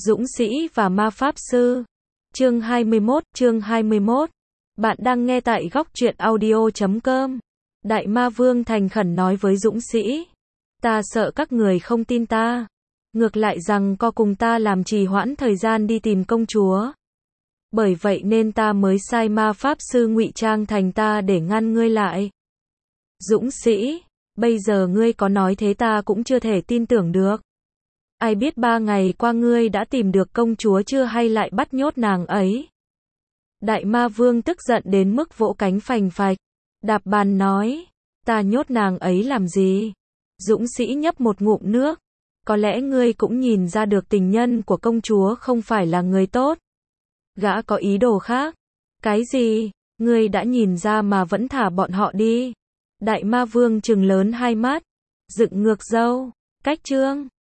Dũng sĩ và ma pháp sư. Chương 21. Bạn đang nghe tại góc truyện audio.com. Đại ma vương thành khẩn nói với Dũng sĩ. Ta sợ các người không tin ta. Ngược lại rằng co cùng ta làm trì hoãn thời gian đi tìm công chúa. Bởi vậy nên ta mới sai ma pháp sư ngụy trang thành ta để ngăn ngươi lại. Dũng sĩ, bây giờ ngươi có nói thế ta cũng chưa thể tin tưởng được. Ai biết 3 ngày qua ngươi đã tìm được công chúa chưa hay lại bắt nhốt nàng ấy. Đại ma vương tức giận đến mức vỗ cánh phành phạch, đạp bàn nói, ta nhốt nàng ấy làm gì? Dũng sĩ nhấp một ngụm nước, có lẽ ngươi cũng nhìn ra được tình nhân của công chúa không phải là người tốt. Gã có ý đồ khác. Cái gì? Ngươi đã nhìn ra mà vẫn thả bọn họ đi. Đại ma vương trừng lớn hai mắt, dựng ngược râu, cách trương.